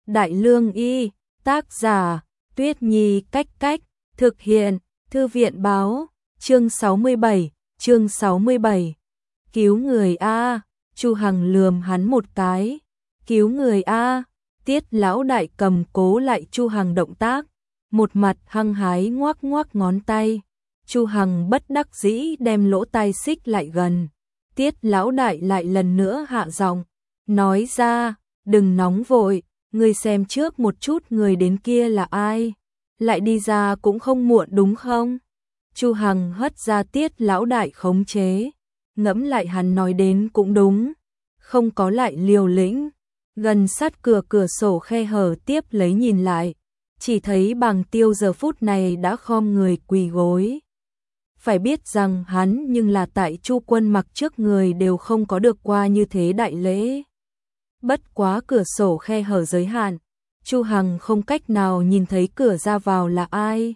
Đại Lương Y, tác giả, Tuyết Nhi Cách Cách, thực hiện, Thư viện Báo, chương 67, cứu người a. Chu Hằng lườm hắn một cái, cứu người a. Tiết lão đại cầm cố lại Chu Hằng động tác, một mặt hăng hái ngoắc ngoắc ngón tay. Chu Hằng bất đắc dĩ đem lỗ tai xích lại gần. Tiết lão đại lại lần nữa hạ giọng, nói ra, đừng nóng vội, ngươi xem trước một chút người đến kia là ai, lại đi ra cũng không muộn đúng không? Chu Hằng hất ra Tiết lão đại khống chế, ngẫm lại hắn nói đến cũng đúng, không có lại liều lĩnh, gần sát cửa sổ khe hở tiếp lấy nhìn lại, chỉ thấy Bàng Tiêu giờ phút này đã khom người quỳ gối. Phải biết rằng hắn nhưng là tại Chu Quân Mặc trước người đều không có được qua như thế đại lễ. Bất quá cửa sổ khe hở giới hạn, Chu Hằng không cách nào nhìn thấy cửa ra vào là ai.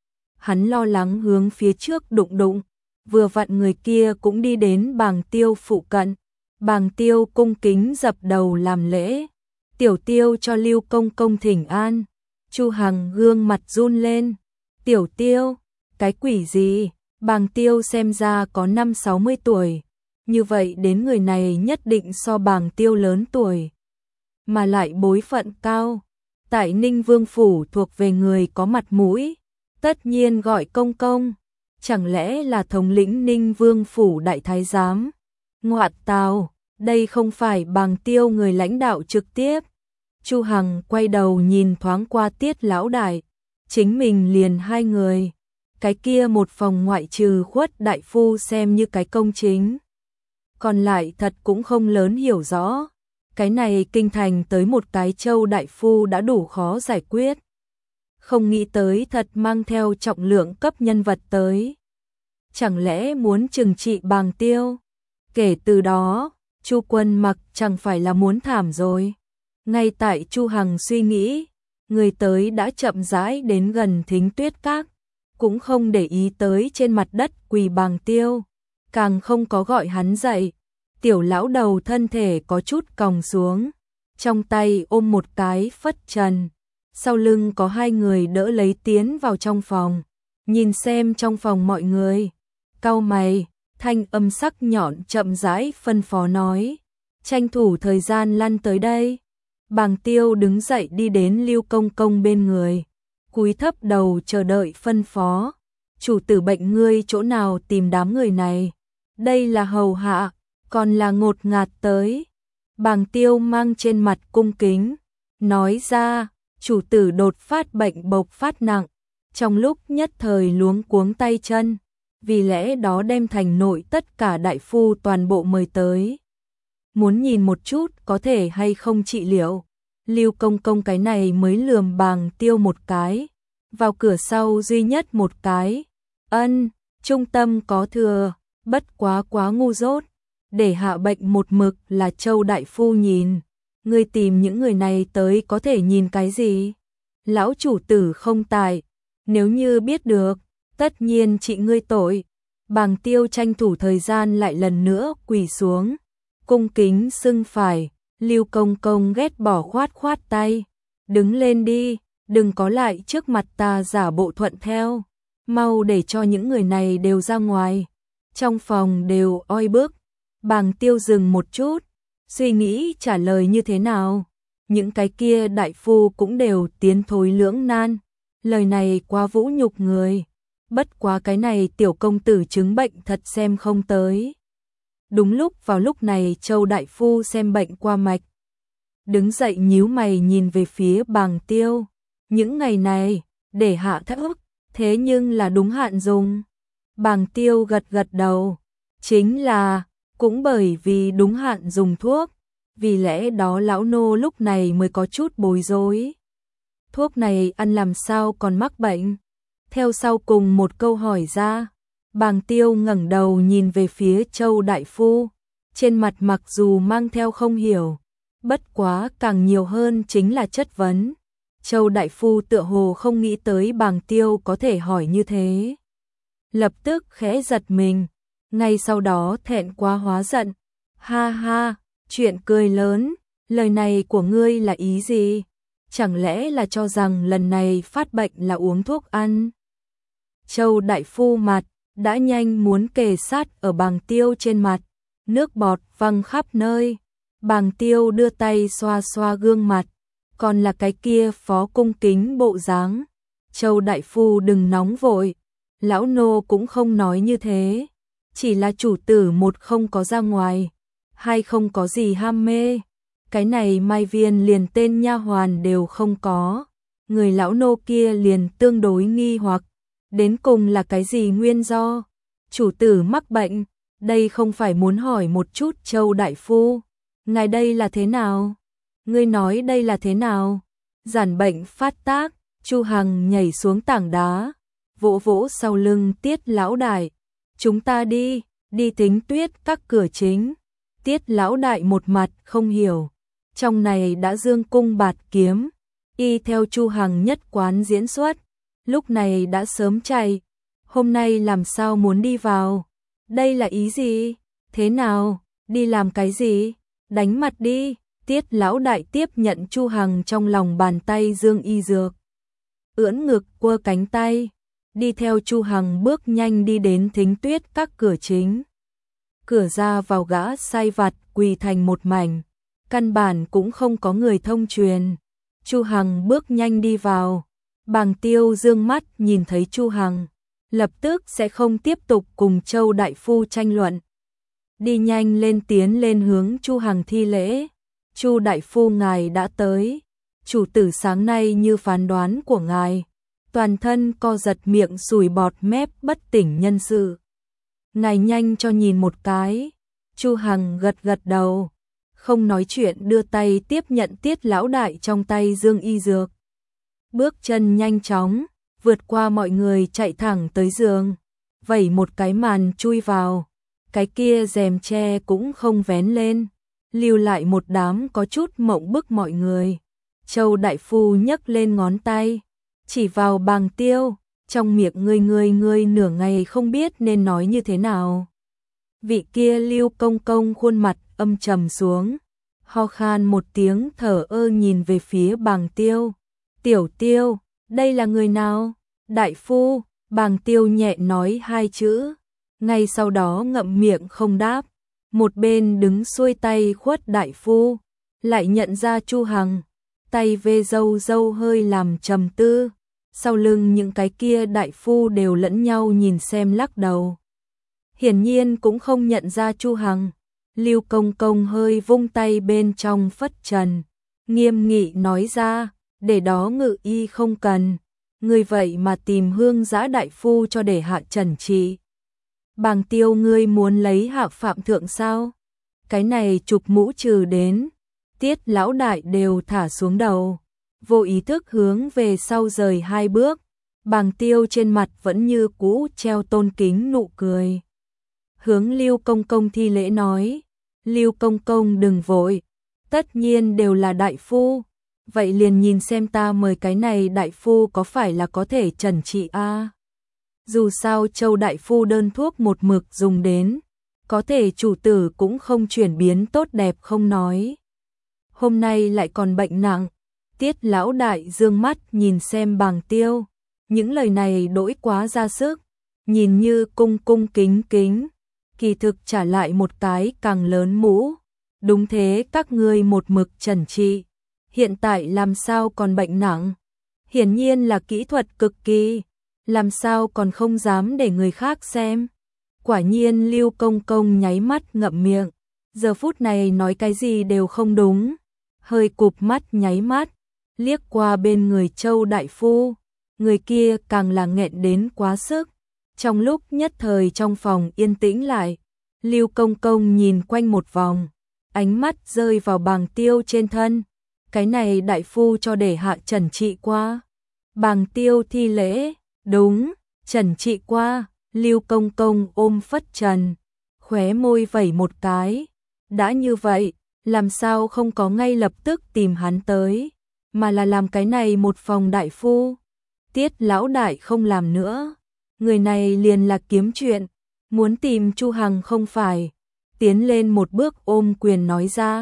Hắn lo lắng hướng phía trước đụng đụng, vừa vặn người kia cũng đi đến Bàng Tiêu phụ cận. Bàng Tiêu cung kính dập đầu làm lễ, Tiểu Tiêu cho Lưu công công thỉnh an. Chu Hằng gương mặt run lên, Tiểu Tiêu, cái quỷ gì? Bàng Tiêu xem ra có 50-60 tuổi, như vậy đến người này nhất định so Bàng Tiêu lớn tuổi, mà lại bối phận cao, tại Ninh Vương phủ thuộc về người có mặt mũi, tất nhiên gọi công công, chẳng lẽ là thống lĩnh Ninh Vương phủ đại thái giám? Ngoạt tào, đây không phải Bàng Tiêu người lãnh đạo trực tiếp. Chu Hằng quay đầu nhìn thoáng qua Tiết lão đại, chính mình liền hai người, cái kia một phòng ngoại trừ Khuất đại phu xem như cái công chính, còn lại thật cũng không lớn hiểu rõ. Cái này kinh thành tới một cái Châu đại phu đã đủ khó giải quyết, không nghĩ tới thật mang theo trọng lượng cấp nhân vật tới, chẳng lẽ muốn trừng trị Bàng Tiêu? Kể từ đó, Chu Quân Mặc chẳng phải là muốn thảm rồi. Ngay tại Chu Hằng suy nghĩ, người tới đã chậm rãi đến gần Thính Tuyết Các, cũng không để ý tới trên mặt đất quỳ Bàng Tiêu, càng không có gọi hắn dậy. Tiểu lão đầu thân thể có chút còng xuống, trong tay ôm một cái phất trần, sau lưng có hai người đỡ lấy tiến vào trong phòng, nhìn xem trong phòng mọi người, cau mày, thanh âm sắc nhọn chậm rãi phân phó nói, tranh thủ thời gian lăn tới đây. Bàng Tiêu đứng dậy đi đến Lưu công công bên người, cúi thấp đầu chờ đợi phân phó. Chủ tử bệnh ngươi chỗ nào tìm đám người này? Đây là hầu hạ, còn là ngột ngạt tới. Bàng Tiêu mang trên mặt cung kính, nói ra, chủ tử đột phát bệnh bộc phát nặng, trong lúc nhất thời luống cuống tay chân, vì lẽ đó đem thành nội tất cả đại phu toàn bộ mời tới. Muốn nhìn một chút có thể hay không trị liệu. Lưu công công cái này mới lườm Bàng Tiêu một cái, vào cửa sau duy nhất một cái, ân, trung tâm có thừa, bất quá ngu dốt, để hạ bệnh một mực là Châu đại phu nhìn, ngươi tìm những người này tới có thể nhìn cái gì? Lão chủ tử không tài, nếu như biết được, tất nhiên trị ngươi tội. Bàng Tiêu tranh thủ thời gian lại lần nữa quỳ xuống, cung kính xưng phải. Lưu công công ghét bỏ khoát tay, đứng lên đi, đừng có lại trước mặt ta giả bộ thuận theo, mau để cho những người này đều ra ngoài, trong phòng đều oi bức. Bàng Tiêu dừng một chút, suy nghĩ trả lời như thế nào, những cái kia đại phu cũng đều tiến thối lưỡng nan, lời này quá vũ nhục người, bất quá cái này tiểu công tử chứng bệnh thật xem không tới. Đúng vào lúc này Châu đại phu xem bệnh qua mạch, đứng dậy nhíu mày nhìn về phía Bàng Tiêu, những ngày này, để hạ thác ức, thế nhưng là đúng hạn dùng. Bàng Tiêu gật đầu, chính là, cũng bởi vì đúng hạn dùng thuốc, vì lẽ đó lão nô lúc này mới có chút bối rối. Thuốc này ăn làm sao còn mắc bệnh? Theo sau cùng một câu hỏi ra, Bàng Tiêu ngẩng đầu nhìn về phía Châu đại phu, trên mặt mặc dù mang theo không hiểu, bất quá càng nhiều hơn chính là chất vấn. Châu đại phu tựa hồ không nghĩ tới Bàng Tiêu có thể hỏi như thế, lập tức khẽ giật mình, ngay sau đó thẹn quá hóa giận, ha ha, chuyện cười lớn, lời này của ngươi là ý gì? chẳng lẽ là cho rằng lần này phát bệnh là uống thuốc ăn. Châu đại phu mặt đã nhanh muốn kề sát ở Bàng Tiêu trên mặt, nước bọt văng khắp nơi. Bàng Tiêu đưa tay xoa xoa gương mặt, còn là cái kia phó cung kính bộ dáng. Châu đại phu đừng nóng vội, lão nô cũng không nói như thế, chỉ là chủ tử một không có ra ngoài, hay không có gì ham mê. Cái này Mai Viên liền tên nha hoàn đều không có, người lão nô kia liền tương đối nghi hoặc, đến cùng là cái gì nguyên do? Chủ tử mắc bệnh, đây không phải muốn hỏi một chút Châu đại phu, ngài đây là thế nào? Ngươi nói đây là thế nào? Giản bệnh phát tác, Chu Hằng nhảy xuống tảng đá, vỗ vỗ sau lưng Tiết lão đại. Chúng ta đi Thính Tuyết các cửa chính. Tiết lão đại một mặt không hiểu, trong này đã dương cung bạt kiếm, y theo Chu Hằng nhất quán diễn xuất, lúc này đã sớm chạy, hôm nay làm sao muốn đi vào? Đây là ý gì? Thế nào? Đi làm cái gì? Đánh mặt đi. Tiết lão đại tiếp nhận Chu Hằng trong lòng bàn tay dương y dược, ưỡn ngực quơ cánh tay, đi theo Chu Hằng bước nhanh đi đến Thính Tuyết các cửa chính. Cửa ra vào gã sai vặt quỳ thành một mảnh, căn bản cũng không có người thông truyền. Chu Hằng bước nhanh đi vào, Bàng Tiêu dương mắt nhìn thấy Chu Hằng, lập tức sẽ không tiếp tục cùng Châu đại phu tranh luận. Đi nhanh lên tiến lên hướng Chu Hằng thi lễ. Chu đại phu ngài đã tới, chủ tử sáng nay như phán đoán của ngài, toàn thân co giật miệng sùi bọt mép bất tỉnh nhân sự. Ngài nhanh cho nhìn một cái. Chu Hằng gật gật đầu, không nói chuyện đưa tay tiếp nhận Tiết lão đại trong tay dương y dược. Bước chân nhanh chóng, vượt qua mọi người chạy thẳng tới giường, vẩy một cái màn chui vào, cái kia rèm tre cũng không vén lên, lưu lại một đám có chút mộng bức mọi người. Châu đại phu nhấc lên ngón tay, chỉ vào Bàng Tiêu, trong miệng ngươi nửa ngày không biết nên nói như thế nào. Vị kia Lưu công công khuôn mặt âm trầm xuống, ho khan một tiếng thở ơ nhìn về phía Bàng Tiêu. Tiểu Tiêu, đây là người nào? Đại phu. Bàng Tiêu nhẹ nói hai chữ, ngay sau đó ngậm miệng không đáp. Một bên đứng xuôi tay khuất đại phu, lại nhận ra Chu Hằng, tay vê râu hơi làm trầm tư. Sau lưng những cái kia đại phu đều lẫn nhau nhìn xem lắc đầu. Hiển nhiên cũng không nhận ra Chu Hằng. Lưu công công hơi vung tay bên trong phất trần, nghiêm nghị nói ra, để đó ngự y không cần, người vậy mà tìm Hương Giã đại phu cho để hạ trần trị. Bàng Tiêu ngươi muốn lấy hạ phạm thượng sao? Cái này chụp mũ trừ đến. Tiết lão đại đều thả xuống đầu, vô ý thức hướng về sau rời hai bước. Bàng Tiêu trên mặt vẫn như cũ treo tôn kính nụ cười, hướng Lưu công công thi lễ nói, Lưu công công đừng vội, tất nhiên đều là đại phu, vậy liền nhìn xem ta mời cái này đại phu có phải là có thể trần trị a? Dù sao Châu đại phu đơn thuốc một mực dùng đến, có thể chủ tử cũng không chuyển biến tốt đẹp không nói, hôm nay lại còn bệnh nặng. Tiết lão đại dương mắt nhìn xem Bàng Tiêu, những lời này đỗi quá ra sức, nhìn như cung kính, kỳ thực trả lại một cái càng lớn mũ. Đúng thế, các ngươi một mực trần trị, hiện tại làm sao còn bệnh nặng? Hiển nhiên là kỹ thuật cực kỳ, làm sao còn không dám để người khác xem? Quả nhiên Lưu công công nháy mắt ngậm miệng, giờ phút này nói cái gì đều không đúng, hơi cụp mắt nháy mắt, liếc qua bên người Châu đại phu, người kia càng là nghẹn đến quá sức. Trong lúc nhất thời trong phòng yên tĩnh lại, Lưu công công nhìn quanh một vòng, ánh mắt rơi vào Bàng Tiêu trên thân. Cái này đại phu cho để hạ trần trị qua. Bàng Tiêu thi lễ, đúng, trần trị qua. Lưu công công ôm phất trần, khóe môi vẩy một cái. Đã như vậy, làm sao không có ngay lập tức tìm hắn tới, mà là làm cái này một phòng đại phu. Tiết lão đại không làm nữa, người này liền là kiếm chuyện, muốn tìm Chu Hằng không phải. Tiến lên một bước ôm quyền nói ra,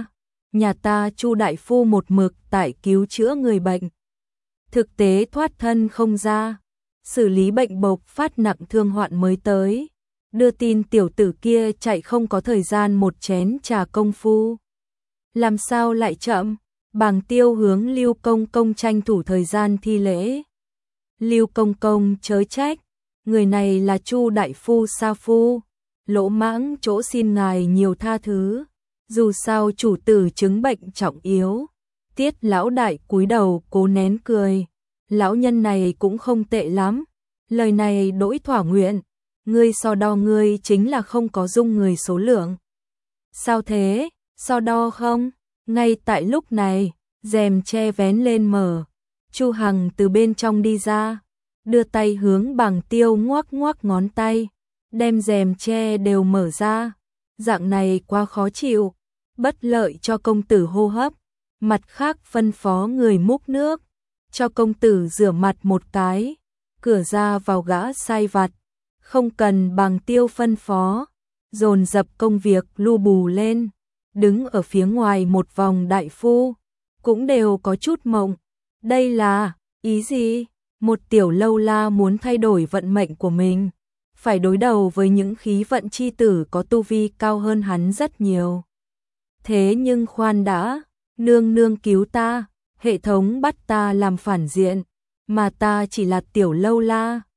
nhà ta Chu đại phu một mực tại cứu chữa người bệnh. Thực tế thoát thân không ra, xử lý bệnh bộc phát nặng thương hoạn mới tới. Đưa tin tiểu tử kia chạy không có thời gian một chén trà công phu. Làm sao lại chậm? Bàng Tiêu hướng Lưu Công Công tranh thủ thời gian thi lễ. Lưu Công Công chớ trách, người này là Chu đại phu sa phu, lỗ mãng chỗ xin ngài nhiều tha thứ, dù sao chủ tử chứng bệnh trọng yếu. Tiết lão đại cúi đầu cố nén cười, lão nhân này cũng không tệ lắm, lời này đỗi thỏa nguyện, ngươi so đo ngươi chính là không có dung người số lượng. Sao thế, so đo không? Ngay tại lúc này, rèm che vén lên mở, Chu Hằng từ bên trong đi ra, đưa tay hướng Bàng Tiêu ngoắc ngoắc ngón tay, đem rèm che đều mở ra. Dạng này quá khó chịu, bất lợi cho công tử hô hấp. Mặt khác phân phó người múc nước, cho công tử rửa mặt một cái, cửa ra vào gã sai vặt, không cần Bàng Tiêu phân phó, dồn dập công việc lu bù lên. Đứng ở phía ngoài một vòng đại phu, cũng đều có chút mộng. Đây là ý gì? Một tiểu lâu la muốn thay đổi vận mệnh của mình, phải đối đầu với những khí vận chi tử có tu vi cao hơn hắn rất nhiều. Thế nhưng khoan đã, nương nương cứu ta, hệ thống bắt ta làm phản diện, mà ta chỉ là tiểu lâu la,